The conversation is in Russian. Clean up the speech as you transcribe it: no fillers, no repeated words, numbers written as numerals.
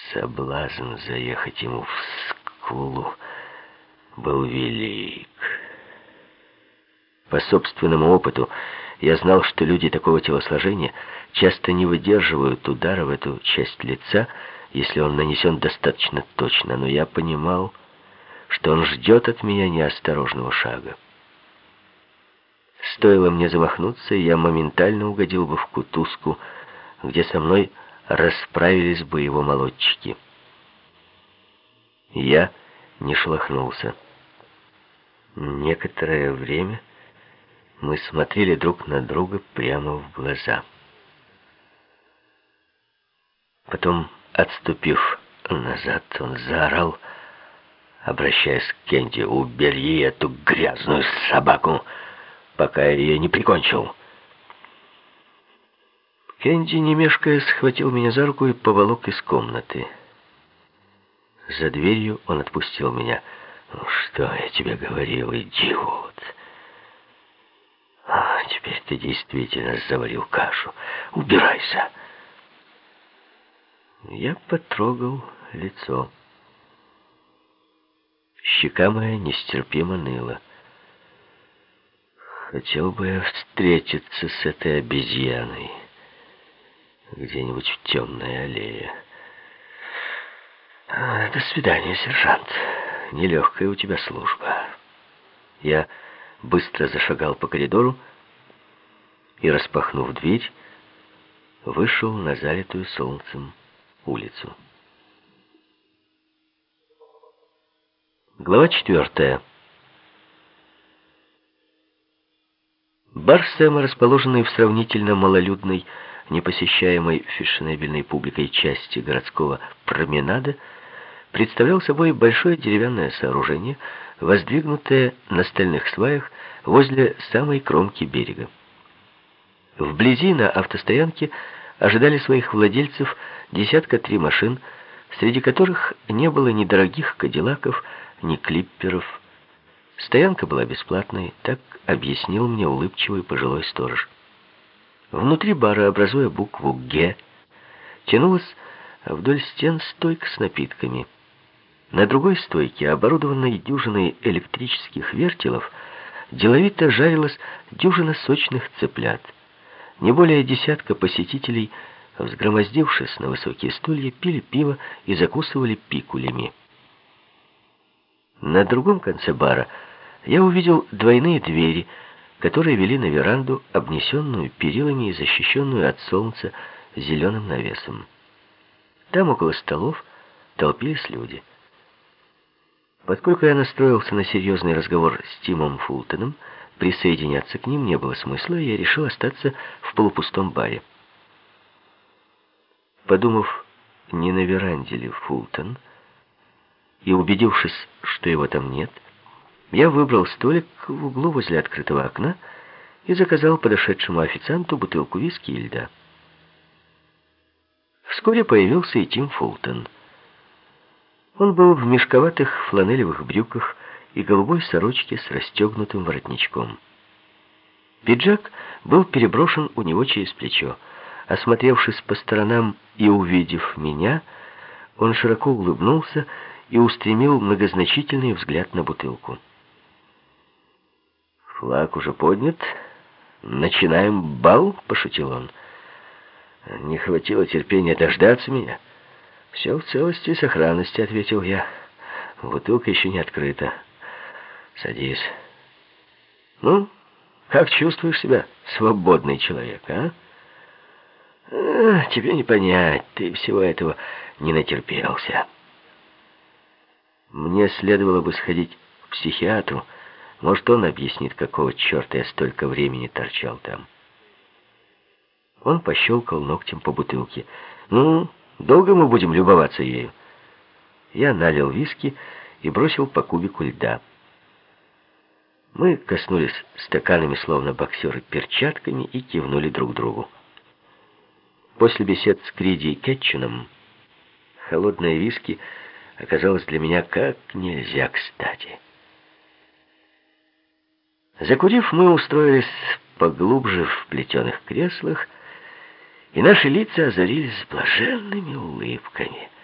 Соблазн заехать ему в скулу был велик. По собственному опыту я знал, что люди такого телосложения часто не выдерживают удара в эту часть лица, если он нанесен достаточно точно, но я понимал, что он ждет от меня неосторожного шага. Стоило мне замахнуться, и я моментально угодил бы в кутузку, где со мной расправились бы его молодчики. Я не шелохнулся. Некоторое время мы смотрели друг на друга прямо в глаза. Потом, отступив назад, он заорал, обращаясь к Кенди: «Убери эту грязную собаку, пока я ее не прикончил». Кенди, не мешкая, схватил меня за руку и поволок из комнаты. За дверью он отпустил меня. «Ну, что я тебе говорил, идиот? Теперь ты действительно заварил кашу. Убирайся!» Я потрогал лицо. Щека моя нестерпимо ныла. Хотел бы я встретиться с этой обезьяной где-нибудь в темной аллее. До свидания, сержант. Нелегкая у тебя служба. Я быстро зашагал по коридору и, распахнув дверь, вышел на залитую солнцем улицу. Глава 4. Бар Сэма, расположенный в сравнительно малолюдной, непосещаемой фешенебельной публикой части городского променада, представлял собой большое деревянное сооружение, воздвигнутое на стальных сваях возле самой кромки берега. Вблизи на автостоянке ожидали своих владельцев 3 машин, среди которых не было ни дорогих кадиллаков, ни клипперов. Стоянка была бесплатной, так объяснил мне улыбчивый пожилой сторож. Внутри бара, образуя букву «Г», тянулась вдоль стен стойка с напитками. На другой стойке, оборудованной дюжиной электрических вертелов, деловито жарилась дюжина сочных цыплят. Не более десятка посетителей, взгромоздившись на высокие стулья, пили пиво и закусывали пикулями. На другом конце бара я увидел двойные двери, которые вели на веранду, обнесенную перилами и защищенную от солнца зеленым навесом. Там, около столов, толпились люди. Поскольку я настроился на серьезный разговор с Тимом Фултоном, присоединяться к ним не было смысла, и я решил остаться в полупустом баре. Подумав, не на веранде ли Фултон, и убедившись, что его там нет, я выбрал столик в углу возле открытого окна и заказал подошедшему официанту бутылку виски и льда. Вскоре появился и Тим Фултон. Он был в мешковатых фланелевых брюках и голубой сорочке с расстегнутым воротничком. Пиджак был переброшен у него через плечо. Осмотревшись по сторонам и увидев меня, он широко улыбнулся и устремил многозначительный взгляд на бутылку. «Флаг уже поднят. Начинаем бал», — пошутил он. «Не хватило терпения дождаться меня». «Все в целости и сохранности», — ответил я. «Бутылка еще не открыта. Садись». «Ну, как чувствуешь себя, свободный человек, а?» «Тебе не понять, ты всего этого не натерпелся». Мне следовало бы сходить к психиатру. Может, он объяснит, какого черта я столько времени торчал там. Он пощелкал ногтем по бутылке. «Ну, долго мы будем любоваться ею?» Я налил виски и бросил по кубику льда. Мы коснулись стаканами, словно боксеры, перчатками и кивнули друг другу. После бесед с Криди и Кетчуном холодное виски оказалось для меня как нельзя кстати. Закурив, мы устроились поглубже в плетеных креслах, и наши лица озарились блаженными улыбками.